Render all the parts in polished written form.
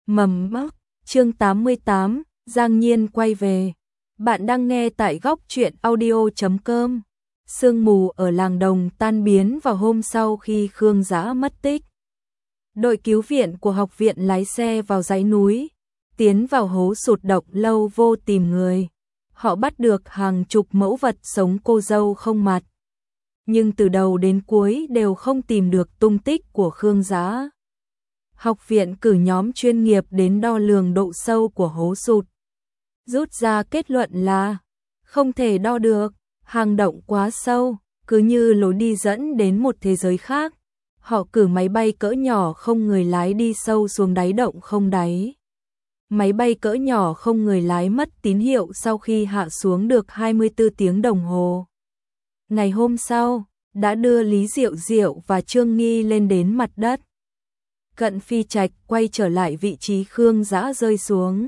Mầm mốc, chương 88, Giang Nhiên quay về. Bạn đang nghe tại góc truyện audio.com. Sương mù ở làng đồng tan biến vào hôm sau khi Khương Dã mất tích. Đội cứu viện của học viện lái xe vào dãy núi, tiến vào hố sụt độc lâu vô tìm người. Họ bắt được hàng chục mẫu vật sống cô dâu không mặt. Nhưng từ đầu đến cuối đều không tìm được tung tích của Khương Dã. Học viện cử nhóm chuyên nghiệp đến đo lường độ sâu của hố sụt. Rút ra kết luận là không thể đo được, hang động quá sâu, cứ như lối đi dẫn đến một thế giới khác. Họ cử máy bay cỡ nhỏ không người lái đi sâu xuống đáy động không đáy. Máy bay cỡ nhỏ không người lái mất tín hiệu sau khi hạ xuống được 24 tiếng đồng hồ. Ngày hôm sau, đã đưa Lý Diệu Diệu và Trương Nghi lên đến mặt đất. Cận Phi Trạch quay trở lại vị trí Khương Dã rơi xuống.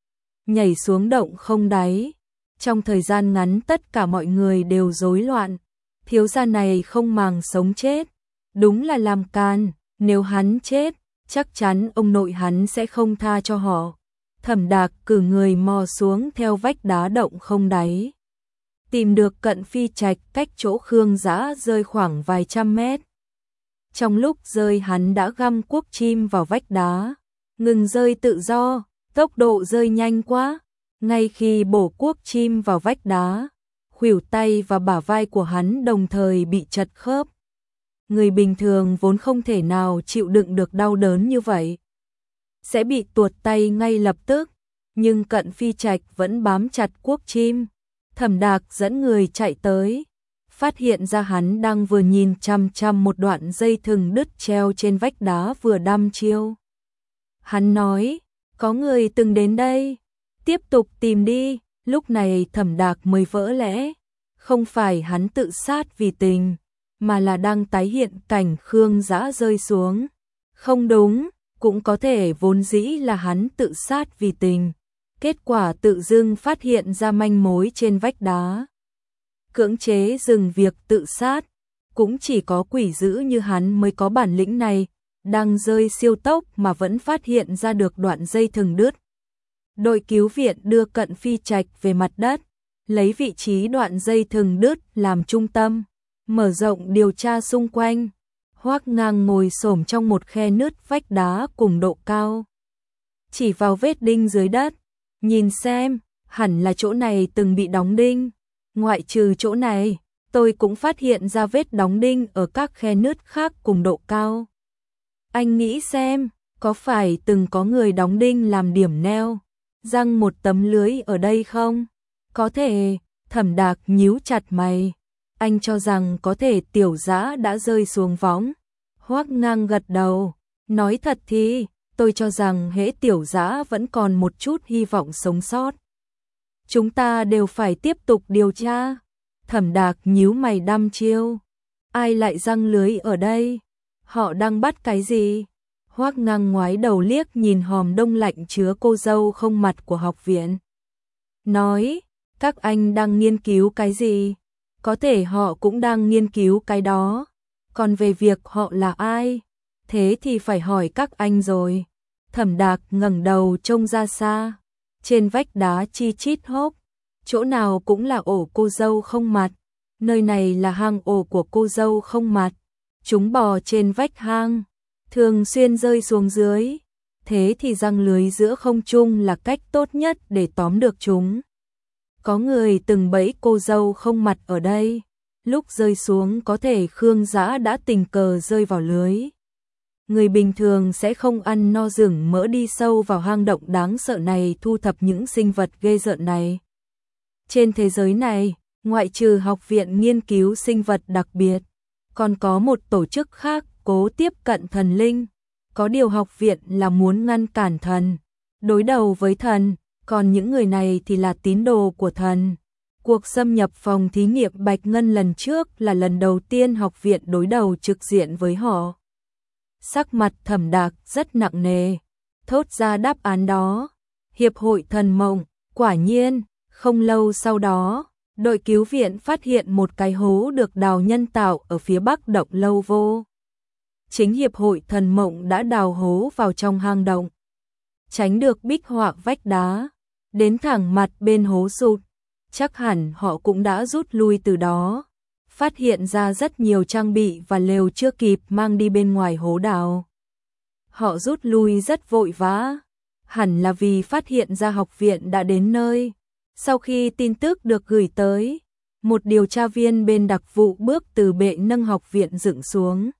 Nhảy xuống động không đáy. Trong thời gian ngắn tất cả mọi người đều rối loạn. Thiếu gia này không màng sống chết. Đúng là làm can, nếu hắn chết, chắc chắn ông nội hắn sẽ không tha cho họ. Thẩm Đạc cử người mò xuống theo vách đá động không đáy. Tìm được Cận Phi Trạch cách chỗ Khương Dã rơi khoảng vài trăm mét. Trong lúc rơi hắn đã găm cuốc chim vào vách đá, ngừng rơi tự do, tốc độ rơi nhanh quá. Ngay khi bổ cuốc chim vào vách đá, khuỷu tay và bả vai của hắn đồng thời bị chật khớp. Người bình thường vốn không thể nào chịu đựng được đau đớn như vậy, sẽ bị tuột tay ngay lập tức, nhưng Cận Phi Trạch vẫn bám chặt cuốc chim. Thẩm Đạc dẫn người chạy tới, phát hiện ra hắn đang vừa nhìn chằm chằm một đoạn dây thừng đứt treo trên vách đá vừa đăm chiêu. Hắn nói, có người từng đến đây, tiếp tục tìm đi. Lúc này Thẩm Đạc mới vỡ lẽ, không phải hắn tự sát vì tình, mà là đang tái hiện cảnh Khương Dã rơi xuống. Không đúng, cũng có thể vốn dĩ là hắn tự sát vì tình. Kết quả tự dưng phát hiện ra manh mối trên vách đá. Cưỡng chế dừng việc tự sát, cũng chỉ có quỷ dữ như hắn mới có bản lĩnh này, đang rơi siêu tốc mà vẫn phát hiện ra được đoạn dây thừng đứt. Đội cứu viện đưa Cận Phi Trạch về mặt đất, lấy vị trí đoạn dây thừng đứt làm trung tâm, mở rộng điều tra xung quanh. Hoắc Ngang ngồi xổm trong một khe nứt vách đá cùng độ cao, chỉ vào vết đinh dưới đất, nhìn xem, hẳn là chỗ này từng bị đóng đinh. Ngoại trừ chỗ này, tôi cũng phát hiện ra vết đóng đinh ở các khe nứt khác cùng độ cao. Anh nghĩ xem, có phải từng có người đóng đinh làm điểm neo, răng một tấm lưới ở đây không? Có thể. Thẩm Đạc nhíu chặt mày. Anh cho rằng có thể Tiểu Dã đã rơi xuống võng. Hoắc Ngang gật đầu, nói thật thì, tôi cho rằng hễ Tiểu Dã vẫn còn một chút hy vọng sống sót. Chúng ta đều phải tiếp tục điều tra. Thẩm Đạc nhíu mày đăm chiêu. Ai lại răng lưới ở đây? Họ đang bắt cái gì? Hoắc Ngang ngoái đầu liếc nhìn hòm đông lạnh chứa cô dâu không mặt của học viện. Nói, các anh đang nghiên cứu cái gì? Có thể họ cũng đang nghiên cứu cái đó. Còn về việc họ là ai? Thế thì phải hỏi các anh rồi. Thẩm Đạc ngẩng đầu trông ra xa. Trên vách đá chi chít hốc, chỗ nào cũng là ổ cô dâu không mặt. Nơi này là hang ổ của cô dâu không mặt. Chúng bò trên vách hang, thường xuyên rơi xuống dưới. Thế thì răng lưới giữa không trung là cách tốt nhất để tóm được chúng. Có người từng bẫy cô dâu không mặt ở đây. Lúc rơi xuống có thể Khương Dã đã tình cờ rơi vào lưới. Người bình thường sẽ không ăn no rừng mỡ đi sâu vào hang động đáng sợ này thu thập những sinh vật ghê rợn này. Trên thế giới này, ngoại trừ học viện nghiên cứu sinh vật đặc biệt, còn có một tổ chức khác cố tiếp cận thần linh. Có điều học viện là muốn ngăn cản thần, đối đầu với thần, còn những người này thì là tín đồ của thần. Cuộc xâm nhập phòng thí nghiệm Bạch Ngân lần trước là lần đầu tiên học viện đối đầu trực diện với họ. Sắc mặt Thẩm Đạc rất nặng nề, thốt ra đáp án đó. Hiệp hội thần mộng. Quả nhiên, không lâu sau đó, đội cứu viện phát hiện một cái hố được đào nhân tạo ở phía bắc động lâu vô. Chính hiệp hội thần mộng đã đào hố vào trong hang động. tránh được bích họa vách đá, đến thẳng mặt bên hố sụt. Chắc hẳn họ cũng đã rút lui từ đó, phát hiện ra rất nhiều trang bị và lều chưa kịp mang đi bên ngoài hố đào. Họ rút lui rất vội vã, hẳn là vì phát hiện ra học viện đã đến nơi. Sau khi tin tức được gửi tới, một điều tra viên bên đặc vụ bước từ bệ nâng học viện dựng xuống.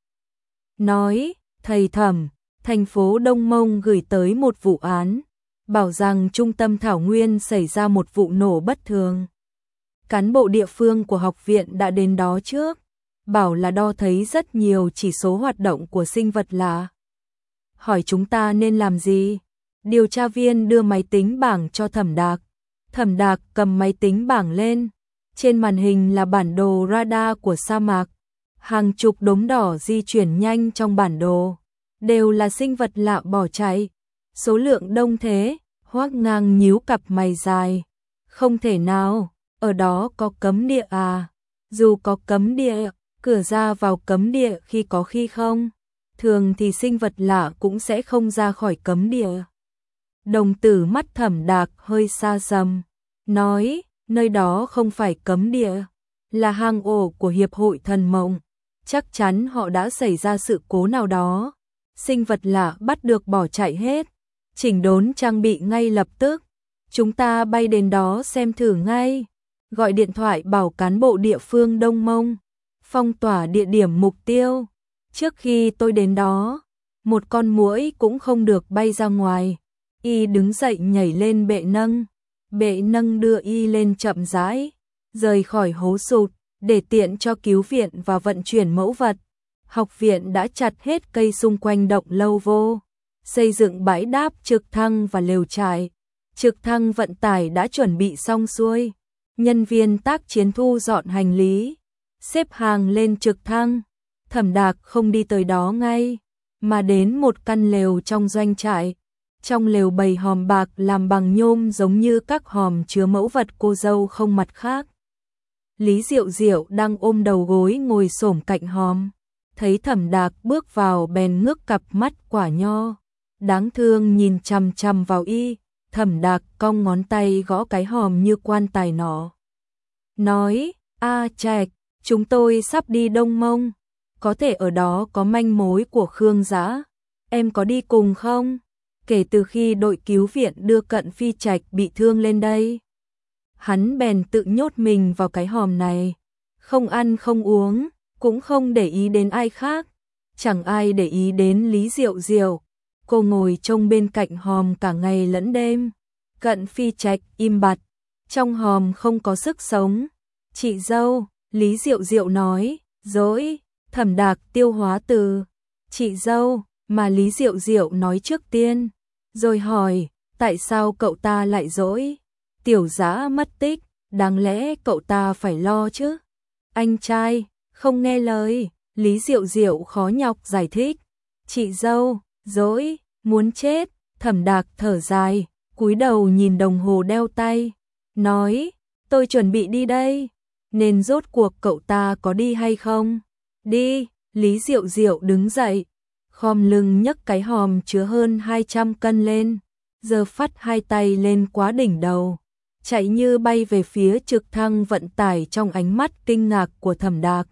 Nói, thầy Thẩm, thành phố Đông Mông gửi tới một vụ án, bảo rằng trung tâm Thảo Nguyên xảy ra một vụ nổ bất thường. Cán bộ địa phương của học viện đã đến đó trước, bảo là đo thấy rất nhiều chỉ số hoạt động của sinh vật lạ. Hỏi chúng ta nên làm gì? Điều tra viên đưa máy tính bảng cho Thẩm Đạc. Thẩm Đạc cầm máy tính bảng lên. Trên màn hình là bản đồ radar của sa mạc. Hàng chục đốm đỏ di chuyển nhanh trong bản đồ. Đều là sinh vật lạ bỏ chạy. Số lượng đông thế, Hoắc Ngang nhíu cặp mày dài. Không thể nào, ở đó có cấm địa à? Dù có cấm địa, cửa ra vào cấm địa khi có khi không. Thường thì sinh vật lạ cũng sẽ không ra khỏi cấm địa. Đồng tử mắt Thẩm Đạc hơi xa sầm, nói, nơi đó không phải cấm địa, là hang ổ của Hiệp hội Thần Mộng. Chắc chắn họ đã xảy ra sự cố nào đó. Sinh vật lạ bắt được bỏ chạy hết. Chỉnh đốn trang bị ngay lập tức. Chúng ta bay đến đó xem thử ngay. Gọi điện thoại bảo cán bộ địa phương Đông Mông phong tỏa địa điểm mục tiêu. Trước khi tôi đến đó, một con muỗi cũng không được bay ra ngoài. Y đứng dậy nhảy lên bệ nâng. Bệ nâng đưa y lên chậm rãi, rời khỏi hố sụt, để tiện cho cứu viện và vận chuyển mẫu vật. Học viện đã chặt hết cây xung quanh động lâu vô, xây dựng bãi đáp trực thăng và lều trại. Trực thăng vận tải đã chuẩn bị xong xuôi. Nhân viên tác chiến thu dọn hành lý, xếp hàng lên trực thăng. Thẩm Đạc không đi tới đó ngay, mà đến một căn lều trong doanh trại. Trong lều bày hòm bạc làm bằng nhôm giống như các hòm chứa mẫu vật cô dâu không mặt khác. Lý Diệu Diệu đang ôm đầu gối ngồi xổm cạnh hòm. Thấy Thẩm Đạc bước vào bèn ngước cặp mắt quả nho đáng thương nhìn chằm chằm vào y. Thẩm Đạc cong ngón tay gõ cái hòm như quan tài nỏ. Nói, a Trạch, chúng tôi sắp đi Đông Mông. Có thể ở đó có manh mối của Khương Dã. Em có đi cùng không? Kể từ khi đội cứu viện đưa Cận Phi Trạch bị thương lên đây, hắn bèn tự nhốt mình vào cái hòm này. Không ăn không uống, cũng không để ý đến ai khác. Chẳng ai để ý đến Lý Diệu Diệu. Cô ngồi trông bên cạnh hòm cả ngày lẫn đêm. Cận Phi Trạch im bặt, trong hòm không có sức sống. Chị dâu, Lý Diệu Diệu nói, dỗi. Thẩm Đạc tiêu hóa từ chị dâu mà Lý Diệu Diệu nói trước tiên, rồi hỏi, tại sao cậu ta lại dỗi? Tiểu Dã mất tích, đáng lẽ cậu ta phải lo chứ. Anh trai, không nghe lời. Lý Diệu Diệu khó nhọc giải thích. Chị dâu, dỗi, muốn chết. Thẩm Đạc thở dài, cúi đầu nhìn đồng hồ đeo tay, nói, tôi chuẩn bị đi đây. Nên rốt cuộc cậu ta có đi hay không? Đi. Lý Diệu Diệu đứng dậy, khom lưng nhấc cái hòm chứa hơn 200 cân lên, giơ phắt hai tay lên quá đỉnh đầu, chạy như bay về phía trực thăng vận tải trong ánh mắt kinh ngạc của Thẩm Đạc.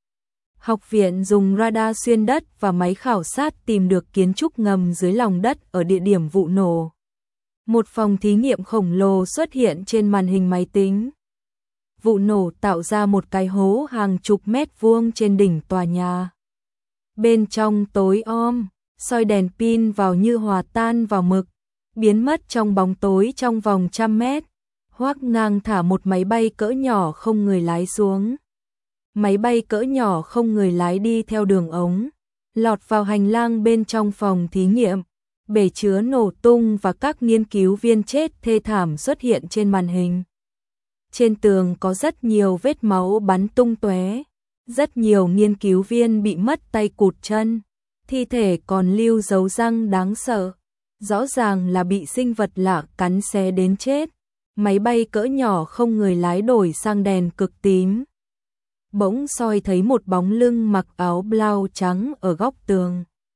Học viện dùng radar xuyên đất và máy khảo sát tìm được kiến trúc ngầm dưới lòng đất ở địa điểm vụ nổ. Một phòng thí nghiệm khổng lồ xuất hiện trên màn hình máy tính. Vụ nổ tạo ra một cái hố hàng chục mét vuông trên đỉnh tòa nhà. Bên trong tối om, soi đèn pin vào như hòa tan vào mực, biến mất trong bóng tối trong vòng 100 mét. Hoắc Ngang thả một máy bay cỡ nhỏ không người lái xuống. Máy bay cỡ nhỏ không người lái đi theo đường ống, lọt vào hành lang bên trong phòng thí nghiệm. Bể chứa nổ tung và các nghiên cứu viên chết thê thảm xuất hiện trên màn hình. Trên tường có rất nhiều vết máu bắn tung tóe, rất nhiều nghiên cứu viên bị mất tay cụt chân, thi thể còn lưu dấu răng đáng sợ, rõ ràng là bị sinh vật lạ cắn xé đến chết. Máy bay cỡ nhỏ không người lái đổi sang đèn cực tím. Bỗng soi thấy một bóng lưng mặc áo blau trắng ở góc tường.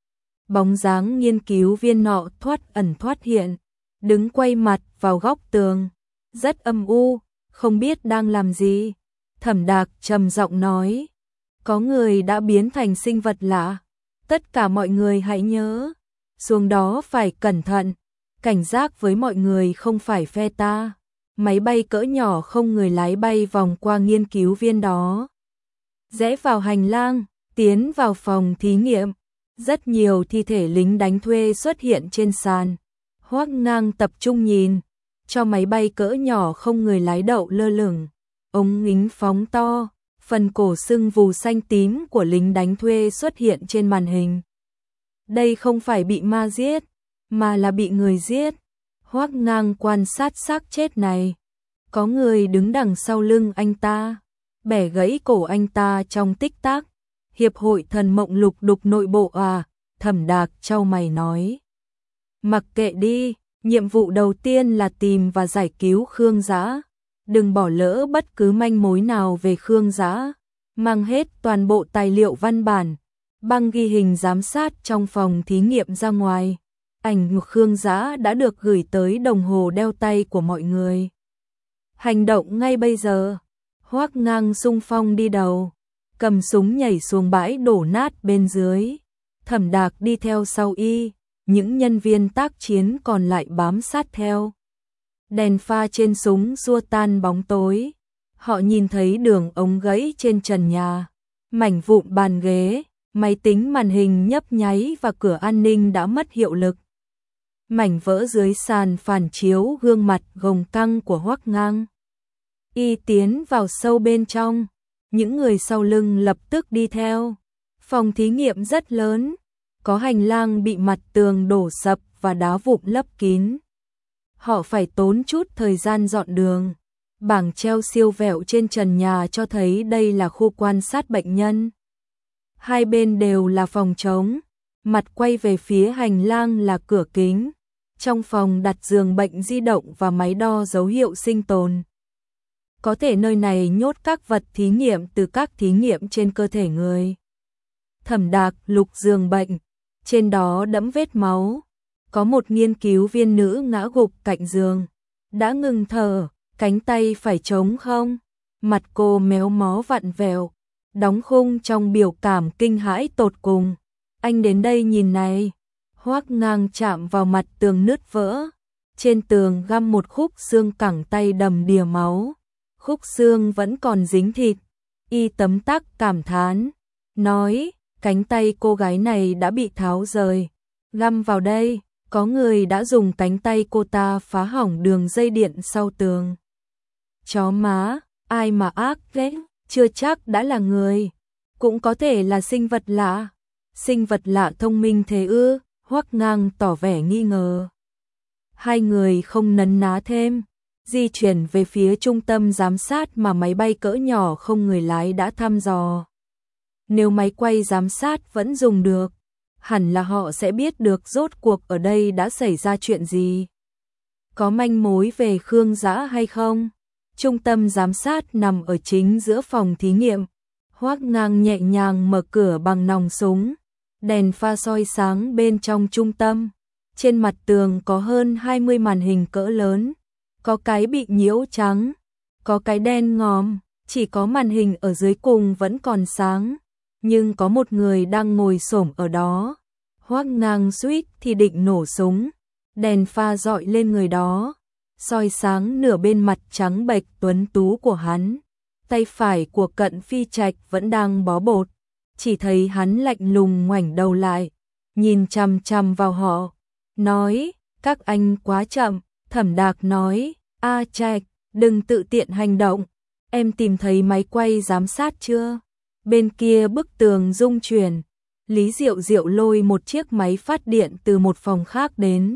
Bóng dáng nghiên cứu viên nọ thoát ẩn thoát hiện, đứng quay mặt vào góc tường, rất âm u, không biết đang làm gì. Thẩm Đạc trầm giọng nói, có người đã biến thành sinh vật lạ, tất cả mọi người hãy nhớ, xuống đó phải cẩn thận, cảnh giác với mọi người không phải phe ta. Máy bay cỡ nhỏ không người lái bay vòng qua nghiên cứu viên đó, rẽ vào hành lang, tiến vào phòng thí nghiệm. Rất nhiều thi thể lính đánh thuê xuất hiện trên sàn. Hoắc Ngang tập trung nhìn, cho máy bay cỡ nhỏ không người lái đậu lơ lửng, ống nhính phóng to, phần cổ sưng vù xanh tím của lính đánh thuê xuất hiện trên màn hình. Đây không phải bị ma giết, mà là bị người giết. Hoắc Ngang quan sát xác chết này. Có người đứng đằng sau lưng anh ta, bẻ gãy cổ anh ta trong tích tắc. Hiệp hội thần mộng lục đục nội bộ à? Thẩm Đạc chau mày nói. Mặc kệ đi, nhiệm vụ đầu tiên là tìm và giải cứu Khương Dã. Đừng bỏ lỡ bất cứ manh mối nào về Khương Dã. Mang hết toàn bộ tài liệu văn bản, băng ghi hình giám sát trong phòng thí nghiệm ra ngoài. Ảnh Khương Dã đã được gửi tới đồng hồ đeo tay của mọi người. Hành động ngay bây giờ. Hoắc Ngang xung phong đi đầu, cầm súng nhảy xuống bãi đổ nát bên dưới. Thẩm Đạc đi theo sau y, những nhân viên tác chiến còn lại bám sát theo. Đèn pha trên súng xua tan bóng tối. Họ nhìn thấy đường ống gãy trên trần nhà, mảnh vụn bàn ghế, máy tính màn hình nhấp nháy và cửa an ninh đã mất hiệu lực. Mảnh vỡ dưới sàn phản chiếu gương mặt gồng căng của Hoắc Ngang. Y tiến vào sâu bên trong, những người sau lưng lập tức đi theo. Phòng thí nghiệm rất lớn, có hành lang bị mặt tường đổ sập và đá vụn lấp kín. Họ phải tốn chút thời gian dọn đường. Bảng treo siêu vẹo trên trần nhà cho thấy đây là khu quan sát bệnh nhân. Hai bên đều là phòng trống, mặt quay về phía hành lang là cửa kính. Trong phòng đặt giường bệnh di động và máy đo dấu hiệu sinh tồn. Có thể nơi này nhốt các vật thí nghiệm từ các thí nghiệm trên cơ thể người. Thẩm Đạc lục giường bệnh, trên đó đẫm vết máu. Có một nghiên cứu viên nữ ngã gục cạnh giường, đã ngừng thở, cánh tay phải trống không. Mặt cô méo mó vặn vẹo, đóng khung trong biểu cảm kinh hãi tột cùng. Anh đến đây nhìn này. Hoắc Ngang chạm vào mặt tường nứt vỡ. Trên tường găm một khúc xương cẳng tay đầm đìa máu. Khúc xương vẫn còn dính thịt. Y tấm tắc cảm thán, nói, cánh tay cô gái này đã bị tháo rời. Găm vào đây, có người đã dùng cánh tay cô ta phá hỏng đường dây điện sau tường. Chó má, ai mà ác ghét, chưa chắc đã là người. Cũng có thể là sinh vật lạ. Sinh vật lạ thông minh thế ư? Hoắc Ngang tỏ vẻ nghi ngờ. Hai người không nấn ná thêm, di chuyển về phía trung tâm giám sát mà máy bay cỡ nhỏ không người lái đã thăm dò. Nếu máy quay giám sát vẫn dùng được, hẳn là họ sẽ biết được rốt cuộc ở đây đã xảy ra chuyện gì. Có manh mối về Khương Dã hay không? Trung tâm giám sát nằm ở chính giữa phòng thí nghiệm. Hoắc Ngang nhẹ nhàng mở cửa bằng nòng súng. Đèn pha soi sáng bên trong trung tâm. Trên mặt tường có hơn 20 màn hình cỡ lớn. Có cái bị nhiễu trắng, có cái đen ngòm, chỉ có màn hình ở dưới cùng vẫn còn sáng. Nhưng có một người đang ngồi xổm ở đó. Hoắc Ngang suýt thì định nổ súng. Đèn pha dọi lên người đó, soi sáng nửa bên mặt trắng bệch tuấn tú của hắn. Tay phải của Cận Phi Trạch vẫn đang bó bột. Chỉ thấy hắn lạnh lùng ngoảnh đầu lại, nhìn chằm chằm vào họ, nói, các anh quá chậm. Thẩm Đạc nói, A Trạch, đừng tự tiện hành động, em tìm thấy máy quay giám sát chưa? Bên kia bức tường rung chuyển, Lý Diệu Diệu lôi một chiếc máy phát điện từ một phòng khác đến.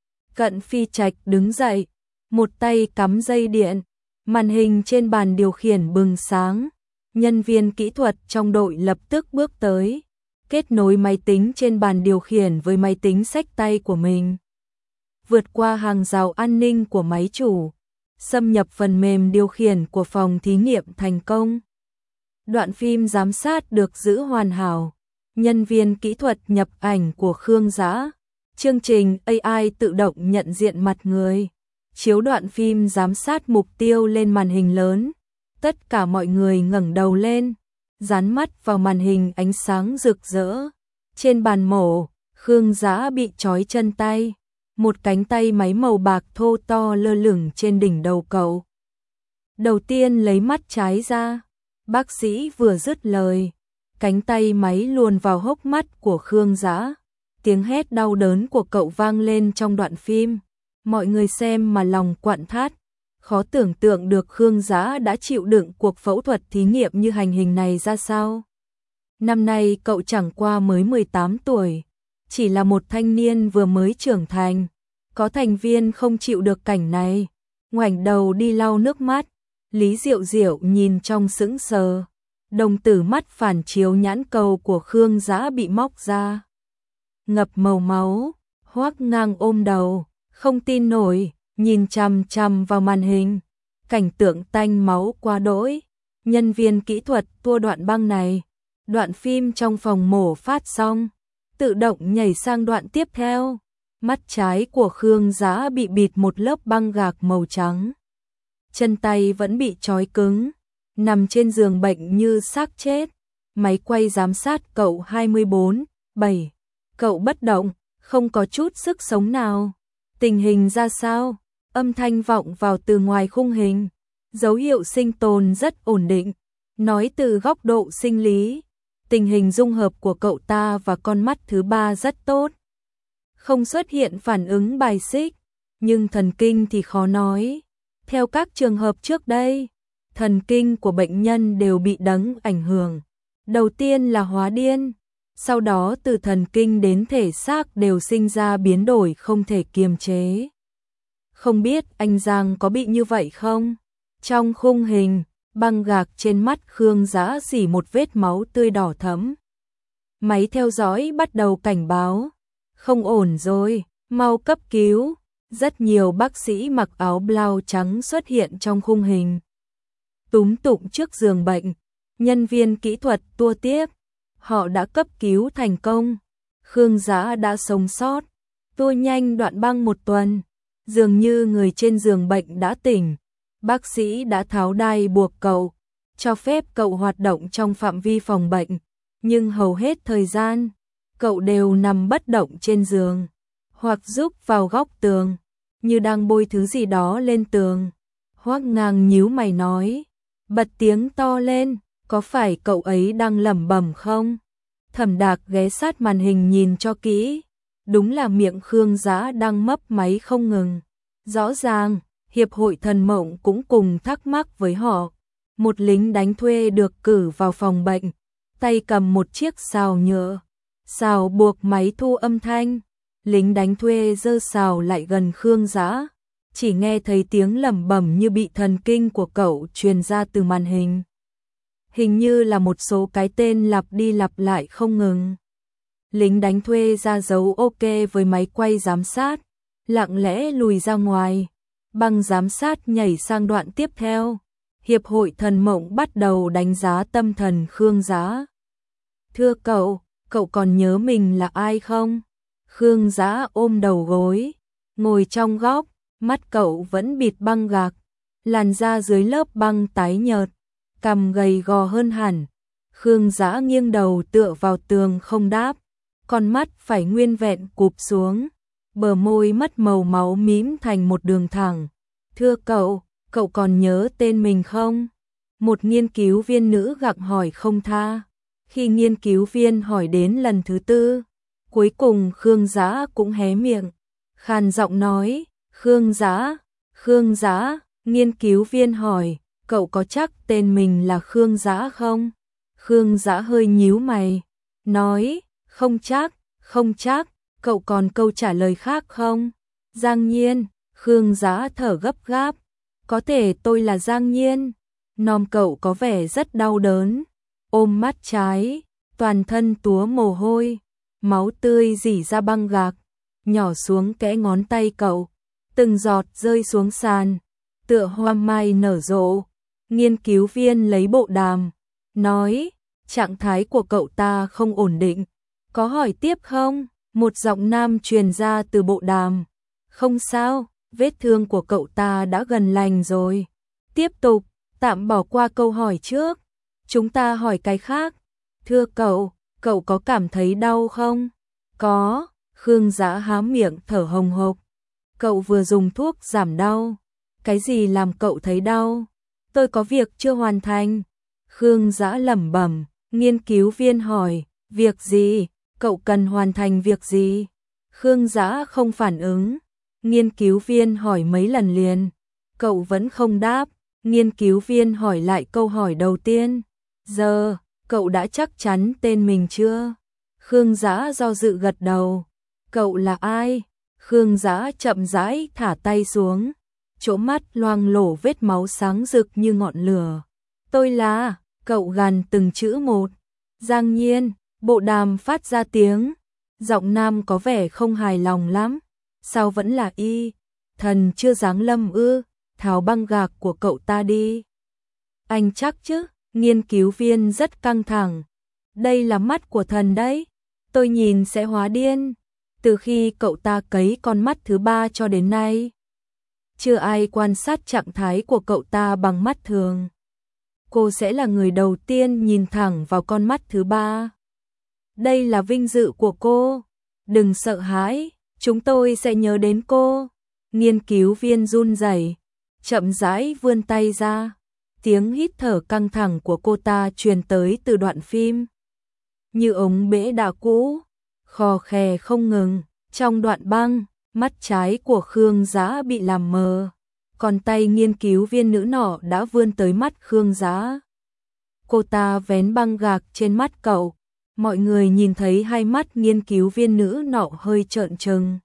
Cận Phi Trạch đứng dậy, một tay cắm dây điện, màn hình trên bàn điều khiển bừng sáng. Nhân viên kỹ thuật trong đội lập tức bước tới, kết nối máy tính trên bàn điều khiển với máy tính xách tay của mình. Vượt qua hàng rào an ninh của máy chủ, xâm nhập phần mềm điều khiển của phòng thí nghiệm thành công. Đoạn phim giám sát được giữ hoàn hảo, nhân viên kỹ thuật nhập ảnh của Khương Dã. Chương trình AI tự động nhận diện mặt người, chiếu đoạn phim giám sát mục tiêu lên màn hình lớn. Tất cả mọi người ngẩng đầu lên, dán mắt vào màn hình ánh sáng rực rỡ. Trên bàn mổ, Khương Dã bị trói chân tay, một cánh tay máy màu bạc thô to lơ lửng trên đỉnh đầu cậu. Đầu tiên lấy mắt trái ra, bác sĩ vừa dứt lời, cánh tay máy luồn vào hốc mắt của Khương Dã. Tiếng hét đau đớn của cậu vang lên trong đoạn phim. Mọi người xem mà lòng quặn thắt, khó tưởng tượng được Khương Dã đã chịu đựng cuộc phẫu thuật thí nghiệm như hành hình này ra sao. Năm nay cậu chẳng qua mới 18 tuổi, chỉ là một thanh niên vừa mới trưởng thành. Có thành viên không chịu được cảnh này, ngoảnh đầu đi lau nước mắt. Lý Diệu Diệu nhìn trong sững sờ, đồng tử mắt phản chiếu nhãn cầu của Khương Dã bị móc ra, ngập màu máu. Hoắc Ngang ôm đầu, không tin nổi, nhìn chằm chằm vào màn hình. Cảnh tượng tanh máu quá đỗi. Nhân viên kỹ thuật tua đoạn băng này. Đoạn phim trong phòng mổ phát xong, tự động nhảy sang đoạn tiếp theo. Mắt trái của Khương Dã bị bịt một lớp băng gạc màu trắng. Chân tay vẫn bị trói cứng, nằm trên giường bệnh như xác chết. Máy quay giám sát cậu 24/7. Cậu bất động, không có chút sức sống nào. Tình hình ra sao? Âm thanh vọng vào từ ngoài khung hình. Dấu hiệu sinh tồn rất ổn định. Nói từ góc độ sinh lý, tình hình dung hợp của cậu ta và con mắt thứ ba rất tốt. Không xuất hiện phản ứng bài xích, nhưng thần kinh thì khó nói. Theo các trường hợp trước đây, thần kinh của bệnh nhân đều bị đấng ảnh hưởng. Đầu tiên là hóa điên, sau đó từ thần kinh đến thể xác đều sinh ra biến đổi không thể kiềm chế. Không biết anh Giang có bị như vậy không? Trong khung hình, băng gạc trên mắt Khương Dã rỉ một vết máu tươi đỏ thẫm. Máy theo dõi bắt đầu cảnh báo. Không ổn rồi, mau cấp cứu. Rất nhiều bác sĩ mặc áo blau trắng xuất hiện trong khung hình. Túm tụm trước giường bệnh, nhân viên kỹ thuật tua tiếp. Họ đã cấp cứu thành công. Khương Dã đã sống sót. Tua nhanh đoạn băng 1 tuần. Dường như người trên giường bệnh đã tỉnh. Bác sĩ đã tháo đai buộc cậu, cho phép cậu hoạt động trong phạm vi phòng bệnh. Nhưng hầu hết thời gian, cậu đều nằm bất động trên giường, hoặc rúc vào góc tường, như đang bôi thứ gì đó lên tường. Hoắc Ngang nhíu mày nói, bật tiếng to lên, có phải cậu ấy đang lẩm bẩm không? Thẩm Đạc ghé sát màn hình nhìn cho kỹ, đúng là miệng Khương Dã đang mấp máy không ngừng. Rõ ràng, Hiệp hội Thần Mộng cũng cùng thắc mắc với họ. Một lính đánh thuê được cử vào phòng bệnh, tay cầm một chiếc sào nhựa, sào buộc máy thu âm thanh. Lính đánh thuê giơ sào lại gần Khương Dã, chỉ nghe thấy tiếng lẩm bẩm như bị thần kinh của cậu truyền ra từ màn hình. Hình như là một số cái tên lặp đi lặp lại không ngừng. Lính đánh thuê ra dấu ok với máy quay giám sát, lặng lẽ lùi ra ngoài. Băng giám sát nhảy sang đoạn tiếp theo. Hiệp hội Thần Mộng bắt đầu đánh giá tâm thần Khương Dã. Thưa cậu còn nhớ mình là ai không? Khương Dã ôm đầu gối, ngồi trong góc, mắt cậu vẫn bịt băng gạc, làn da dưới lớp băng tái nhợt, cằm gầy gò hơn hẳn. Khương Dã nghiêng đầu tựa vào tường không đáp, con mắt phải nguyên vẹn cụp xuống, bờ môi mất màu máu mím thành một đường thẳng. Thưa cậu còn nhớ tên mình không? Một nghiên cứu viên nữ gặng hỏi không tha. Khi nghiên cứu viên hỏi đến lần thứ 4, cuối cùng Khương Dã cũng hé miệng, khàn giọng nói, Khương Dã, nghiên cứu viên hỏi, cậu có chắc tên mình là Khương Dã không? Khương Dã hơi nhíu mày, nói, không chắc, cậu còn câu trả lời khác không? Giang Nhiên. Khương Dã thở gấp gáp, có thể tôi là Giang Nhiên. Nòm cậu có vẻ rất đau đớn, ôm mắt trái, toàn thân túa mồ hôi, máu tươi rỉ ra băng gạc, nhỏ xuống kẽ ngón tay cậu, từng giọt rơi xuống sàn, tựa hoa mai nở rộ. Nghiên cứu viên lấy bộ đàm, nói, trạng thái của cậu ta không ổn định, Có hỏi tiếp không? Một giọng nam truyền ra từ bộ đàm. Không sao, vết thương của cậu ta đã gần lành rồi. Tiếp tục, tạm bỏ qua câu hỏi trước. Chúng ta hỏi cái khác. Thưa cậu, cậu có cảm thấy đau không? Có, Khương Dã há miệng thở hồng hộc. Cậu vừa dùng thuốc giảm đau. Cái gì làm cậu thấy đau? Tôi có việc chưa hoàn thành. Khương Dã lẩm bẩm. Nghiên cứu viên hỏi, việc gì? Cậu cần hoàn thành việc gì? Khương Dã không phản ứng. Nghiên cứu viên hỏi mấy lần liền. Cậu vẫn không đáp. Nghiên cứu viên hỏi lại câu hỏi đầu tiên. Giờ, cậu đã chắc chắn tên mình chưa? Khương Dã do dự gật đầu. Cậu là ai? Khương Dã chậm rãi thả tay xuống. Chỗ mắt loang lổ vết máu sáng rực như ngọn lửa. Tôi là, cậu gằn từng chữ một. Giang Nhiên, bộ đàm phát ra tiếng. Giọng nam có vẻ không hài lòng lắm. Sao vẫn là y? Thần chưa giáng lâm ư? Tháo băng gạc của cậu ta đi. Anh chắc chứ? Nghiên cứu viên rất căng thẳng. Đây là mắt của thần đấy. Tôi nhìn sẽ hóa điên. Từ khi cậu ta cấy con mắt thứ 3 cho đến nay, chưa ai quan sát trạng thái của cậu ta bằng mắt thường. Cô sẽ là người đầu tiên nhìn thẳng vào con mắt thứ 3. Đây là vinh dự của cô. Đừng sợ hãi, chúng tôi sẽ nhớ đến cô. Nghiên cứu viên run rẩy, chậm rãi vươn tay ra. Tiếng hít thở căng thẳng của cô ta truyền tới từ đoạn phim. Như ống bể đá cũ, khò khè không ngừng. Trong đoạn băng, mắt trái của Khương Dã bị làm mờ. Còn tay nghiên cứu viên nữ nọ đã vươn tới mắt Khương Dã. Cô ta vén băng gạc trên mắt cậu. Mọi người nhìn thấy hai mắt nghiên cứu viên nữ nọ hơi trợn trừng.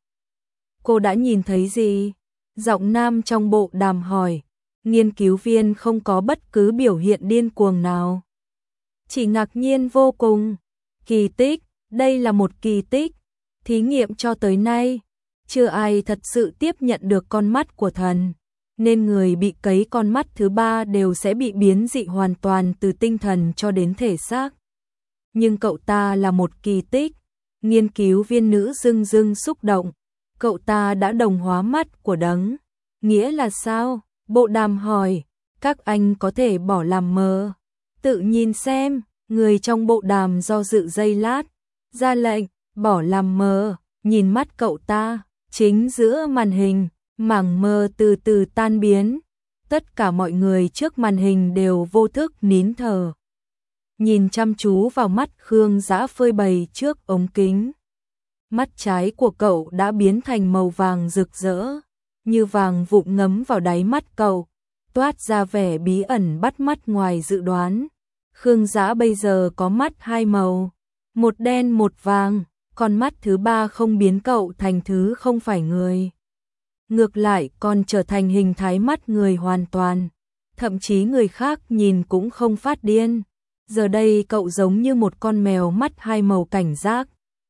Cô đã nhìn thấy gì? Giọng nam trong bộ đàm hỏi. Nghiên cứu viên không có bất cứ biểu hiện điên cuồng nào. Chỉ ngạc nhiên vô cùng. Kỳ tích, đây là một kỳ tích. Thí nghiệm cho tới nay, chưa ai thật sự tiếp nhận được con mắt của thần. Nên người bị cấy con mắt thứ 3 đều sẽ bị biến dị hoàn toàn từ tinh thần cho đến thể xác. Nhưng cậu ta là một kỳ tích. Nghiên cứu viên nữ dưng dưng xúc động. Cậu ta đã đồng hóa mắt của đấng. Nghĩa là sao? Bộ đàm hỏi. Các anh có thể bỏ làm mờ. Tự nhìn xem. Người trong bộ đàm do dự giây lát. Ra lệnh, bỏ làm mờ. Nhìn mắt cậu ta. Chính giữa màn hình, mảng mờ từ từ tan biến. Tất cả mọi người trước màn hình đều vô thức nín thở. Nhìn chăm chú vào mắt Khương Dã phơi bày trước ống kính. Mắt trái của cậu đã biến thành màu vàng rực rỡ, như vàng vụn ngấm vào đáy mắt cậu, toát ra vẻ bí ẩn bắt mắt ngoài dự đoán. Khương Dã bây giờ có mắt hai màu, một đen một vàng, con mắt thứ 3 không biến cậu thành thứ không phải người. Ngược lại còn trở thành hình thái mắt người hoàn toàn, thậm chí người khác nhìn cũng không phát điên. Giờ đây cậu giống như một con mèo mắt hai màu cảnh giác.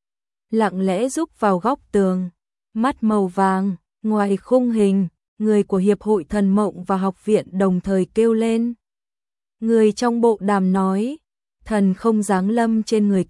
Lặng lẽ rúc vào góc tường, mắt màu vàng, ngoài khung hình, người của Hiệp hội Thần Mộng và học viện đồng thời kêu lên. Người trong bộ đàm nói, thần không giáng lâm trên người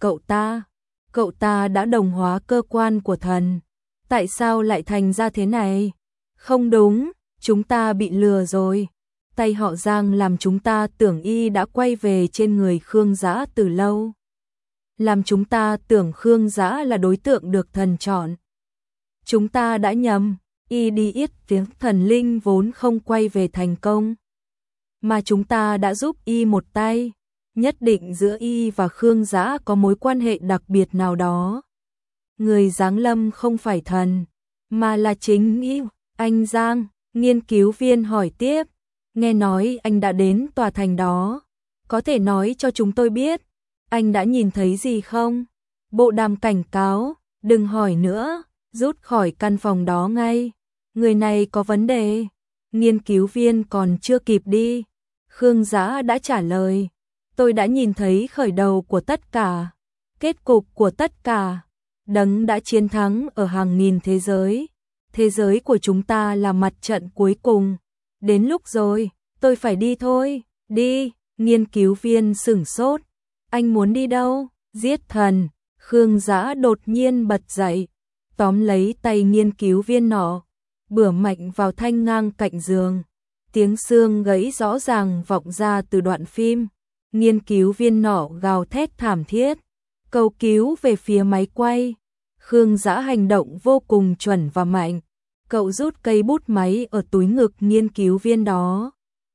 cậu ta đã đồng hóa cơ quan của thần. Tại sao lại thành ra thế này? Không đúng, chúng ta bị lừa rồi. Tay họ Giang làm chúng ta tưởng y đã quay về trên người Khương Dã từ lâu. Làm chúng ta tưởng Khương Dã là đối tượng được thần chọn. Chúng ta đã nhầm, y đi yết tiếng thần linh vốn không quay về thành công. Mà chúng ta đã giúp y một tay. Nhất định giữa y và Khương Dã có mối quan hệ đặc biệt nào đó. Người giáng lâm không phải thần, mà là chính y. Anh Giang, nghiên cứu viên hỏi tiếp. Nghe nói anh đã đến tòa thành đó. Có thể nói cho chúng tôi biết, anh đã nhìn thấy gì không? Bộ đàm cảnh cáo, đừng hỏi nữa, rút khỏi căn phòng đó ngay. Người này có vấn đề. Nghiên cứu viên còn chưa kịp đi. Khương Dã đã trả lời. Tôi đã nhìn thấy khởi đầu của tất cả, kết cục của tất cả. Đấng đã chiến thắng ở hàng nghìn thế giới. Thế giới của chúng ta là mặt trận cuối cùng. Đến lúc rồi, tôi phải đi thôi. Đi, nghiên cứu viên sửng sốt. Anh muốn đi đâu? Giết thần. Khương Dã đột nhiên bật dậy, tóm lấy tay nghiên cứu viên nọ, bửa mạnh vào thanh ngang cạnh giường. Tiếng xương gãy rõ ràng vọng ra từ đoạn phim. Nghiên cứu viên nọ gào thét thảm thiết, cầu cứu về phía máy quay. Khương Dã hành động vô cùng chuẩn và mạnh. Cậu rút cây bút máy ở túi ngực nghiên cứu viên đó,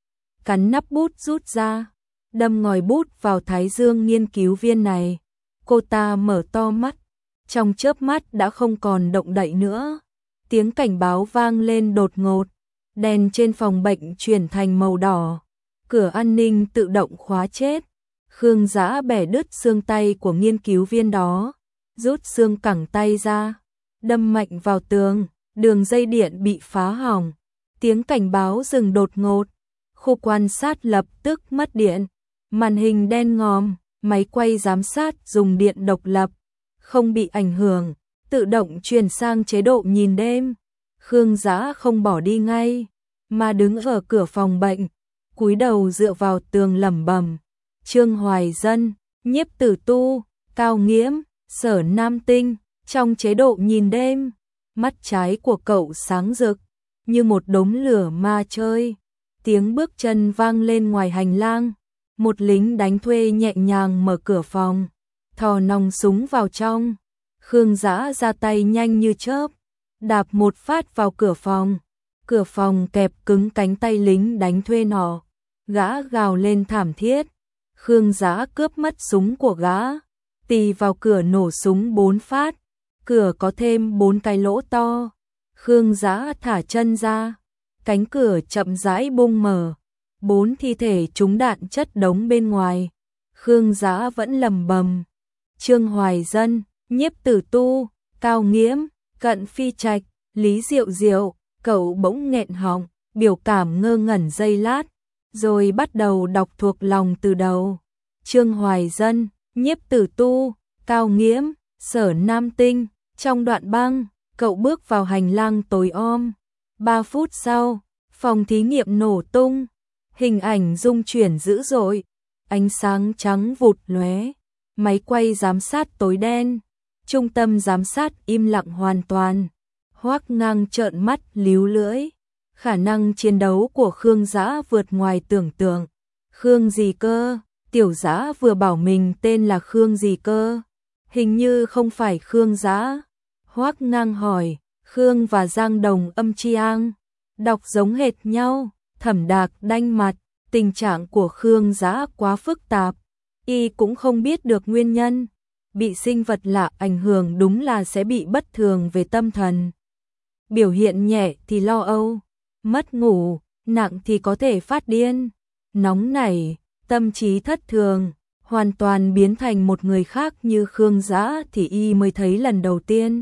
cắn nắp bút rút ra, đâm ngòi bút vào thái dương nghiên cứu viên này. Cô ta mở to mắt, trong chớp mắt đã không còn động đậy nữa. Tiếng cảnh báo vang lên đột ngột, đèn trên phòng bệnh chuyển thành màu đỏ, cửa an ninh tự động khóa chết. Khương Dã bẻ đứt xương tay của nghiên cứu viên đó, rút xương cẳng tay ra, đâm mạnh vào tường, đường dây điện bị phá hỏng. Tiếng cảnh báo dừng đột ngột, khu quan sát lập tức mất điện, màn hình đen ngòm, máy quay giám sát dùng điện độc lập, không bị ảnh hưởng, tự động chuyển sang chế độ nhìn đêm. Khương Dã không bỏ đi ngay, mà đứng ở cửa phòng bệnh, cúi đầu dựa vào tường lẩm bẩm. Trương Hoài Dân, Nhiếp Tử Tu, Cao Nghiễm, Sở Nam Tinh, trong chế độ nhìn đêm. Mắt trái của cậu sáng rực, như một đốm lửa ma chơi. Tiếng bước chân vang lên ngoài hành lang. Một lính đánh thuê nhẹ nhàng mở cửa phòng, thò nòng súng vào trong. Khương Dã ra tay nhanh như chớp, đạp một phát vào cửa phòng. Cửa phòng kẹp cứng cánh tay lính đánh thuê nọ. Gã gào lên thảm thiết. Khương Dã cướp mất súng của gã, tì vào cửa nổ súng 4 phát. Cửa có thêm 4 cái lỗ to. Khương Dã thả chân ra, cánh cửa chậm rãi bung mở. 4 thi thể trúng đạn chất đống bên ngoài. Khương Dã vẫn lẩm bẩm. Trương Hoài Dân, Nhiếp Tử Tu, Cao Nghiễm, Cận Phi Trạch, Lý Diệu Diệu. Cậu bỗng nghẹn họng, biểu cảm ngơ ngẩn giây lát, rồi bắt đầu đọc thuộc lòng từ đầu. Trương Hoài Dân, Nhiếp Tử Tu, Cao Nghiễm, Sở Nam Tinh. Trong đoạn băng, cậu bước vào hành lang tối om. 3 phút sau, phòng thí nghiệm nổ tung. Hình ảnh rung chuyển dữ dội, ánh sáng trắng vụt lóe, máy quay giám sát tối đen, trung tâm giám sát im lặng hoàn toàn. Hoắc Ngang trợn mắt líu lưỡi, khả năng chiến đấu của Khương Dã vượt ngoài tưởng tượng. Khương gì cơ? Tiểu Dã vừa bảo mình tên là Khương gì cơ? Hình như không phải Khương Dã. Hoắc Ngang hỏi. Khương và Giang Đồng Âm Chiang đọc giống hệt nhau. Thẩm Đạc đanh mặt, tình trạng của Khương Dã quá phức tạp, y cũng không biết được nguyên nhân. Bị sinh vật lạ ảnh hưởng đúng là sẽ bị bất thường về tâm thần. Biểu hiện nhẹ thì lo âu, mất ngủ, nặng thì có thể phát điên, nóng nảy, tâm trí thất thường, hoàn toàn biến thành một người khác như Khương Dã thì y mới thấy lần đầu tiên.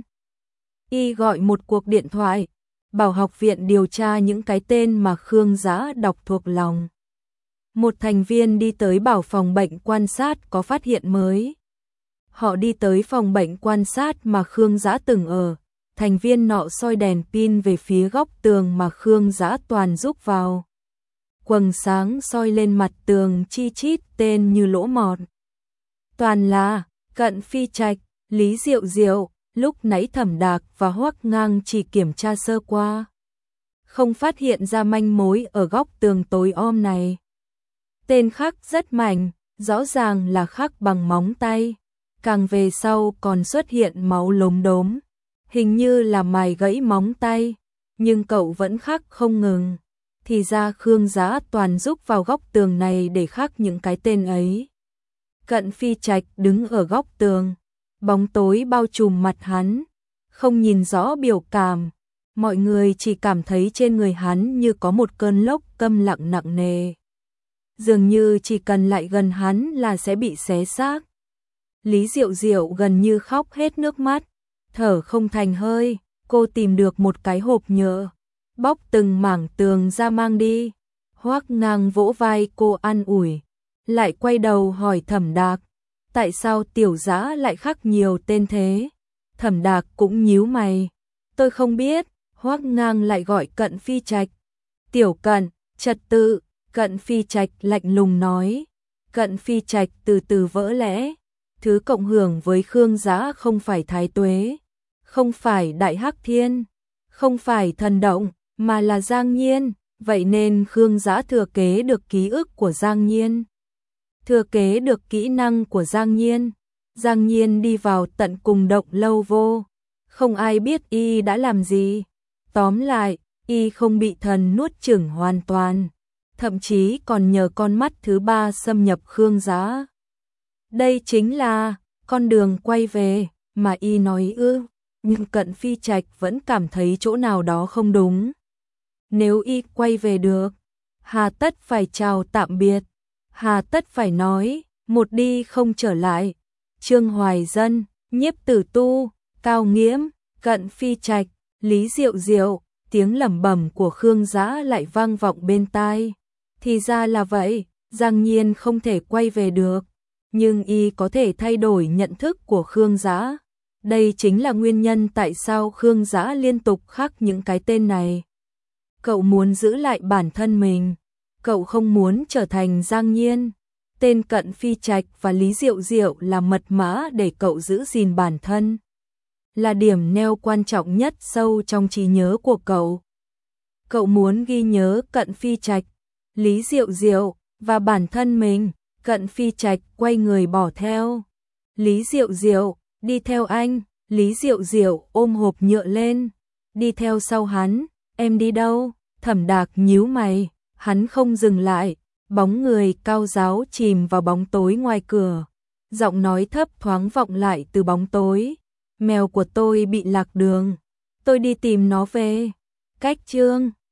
Y gọi một cuộc điện thoại, bảo học viện điều tra những cái tên mà Khương Dã đọc thuộc lòng. Một thành viên đi tới bảo phòng bệnh quan sát có phát hiện mới. Họ đi tới phòng bệnh quan sát mà Khương Dã từng ở. Thành viên nọ soi đèn pin về phía góc tường mà Khương Dã toàn rúc vào. Quầng sáng soi lên mặt tường chi chít tên như lỗ mọt. Toàn là Cận Phi Trạch, Lý Diệu Diệu. Lúc nãy Thẩm Đạc và Hoắc Ngang chỉ kiểm tra sơ qua, không phát hiện ra manh mối ở góc tường tối om này. Tên khắc rất mạnh, rõ ràng là khắc bằng móng tay, càng về sau còn xuất hiện máu lốm đốm, hình như là mài gãy móng tay, nhưng cậu vẫn khắc không ngừng. Thì ra Khương Dã toàn rúc vào góc tường này để khắc những cái tên ấy. Cận Phi Trạch đứng ở góc tường, bóng tối bao trùm mặt hắn, không nhìn rõ biểu cảm. Mọi người chỉ cảm thấy trên người hắn như có một cơn lốc câm lặng nặng nề. Dường như chỉ cần lại gần hắn là sẽ bị xé xác. Lý Diệu Diệu gần như khóc hết nước mắt, thở không thành hơi. Cô tìm được một cái hộp nhựa, bóc từng mảng tường ra mang đi. Hoắc Ngang vỗ vai cô an ủi, lại quay đầu hỏi Thẩm Đạc, tại sao Tiểu Dã lại khắc nhiều tên thế? Thẩm Đạc cũng nhíu mày, tôi không biết. Hoắc Ngang lại gọi Cận Phi Trạch, Tiểu Cận, trật tự. Cận Phi Trạch lạnh lùng nói. Cận Phi Trạch từ từ vỡ lẽ, thứ cộng hưởng với Khương Dã không phải Thái Tuế, không phải Đại Hắc Thiên, không phải Thần Động, mà là Giang Nhiên, vậy nên Khương Dã thừa kế được ký ức của Giang Nhiên, thừa kế được kỹ năng của Giang Nhiên. Giang Nhiên đi vào tận cùng động lâu vô, không ai biết y đã làm gì. Tóm lại, y không bị thần nuốt chửng hoàn toàn, thậm chí còn nhờ con mắt thứ ba xâm nhập Khương Dã. Đây chính là con đường quay về mà y nói ư, nhưng Cận Phi Trạch vẫn cảm thấy chỗ nào đó không đúng. Nếu y quay về được, hà tất phải chào tạm biệt, hà tất phải nói một đi không trở lại. Trương Hoài Dân, Nhiếp Tử Tu, Cao Nghiễm, Cận Phi Trạch, Lý Diệu Diệu, tiếng lẩm bẩm của Khương Dã lại vang vọng bên tai. Thì ra là vậy, Giang Nhiên không thể quay về được, nhưng y có thể thay đổi nhận thức của Khương Dã. Đây chính là nguyên nhân tại sao Khương Dã liên tục khắc những cái tên này. Cậu muốn giữ lại bản thân mình, cậu không muốn trở thành Giang Nhiên. Tên Cận Phi Trạch và Lý Diệu Diệu là mật mã để cậu giữ gìn bản thân, là điểm neo quan trọng nhất sâu trong trí nhớ của cậu. Cậu muốn ghi nhớ Cận Phi Trạch, Lý Diệu Diệu và bản thân mình. Cận Phi Trạch quay người bỏ theo. Lý Diệu Diệu, đi theo anh. Lý Diệu Diệu ôm hộp nhựa lên, đi theo sau hắn. Em đi đâu? Thẩm Đạc nhíu mày, hắn không dừng lại. Bóng người cao ráo chìm vào bóng tối ngoài cửa. Giọng nói thấp thoáng vọng lại từ bóng tối. Mèo của tôi bị lạc đường, tôi đi tìm nó về. Cách chương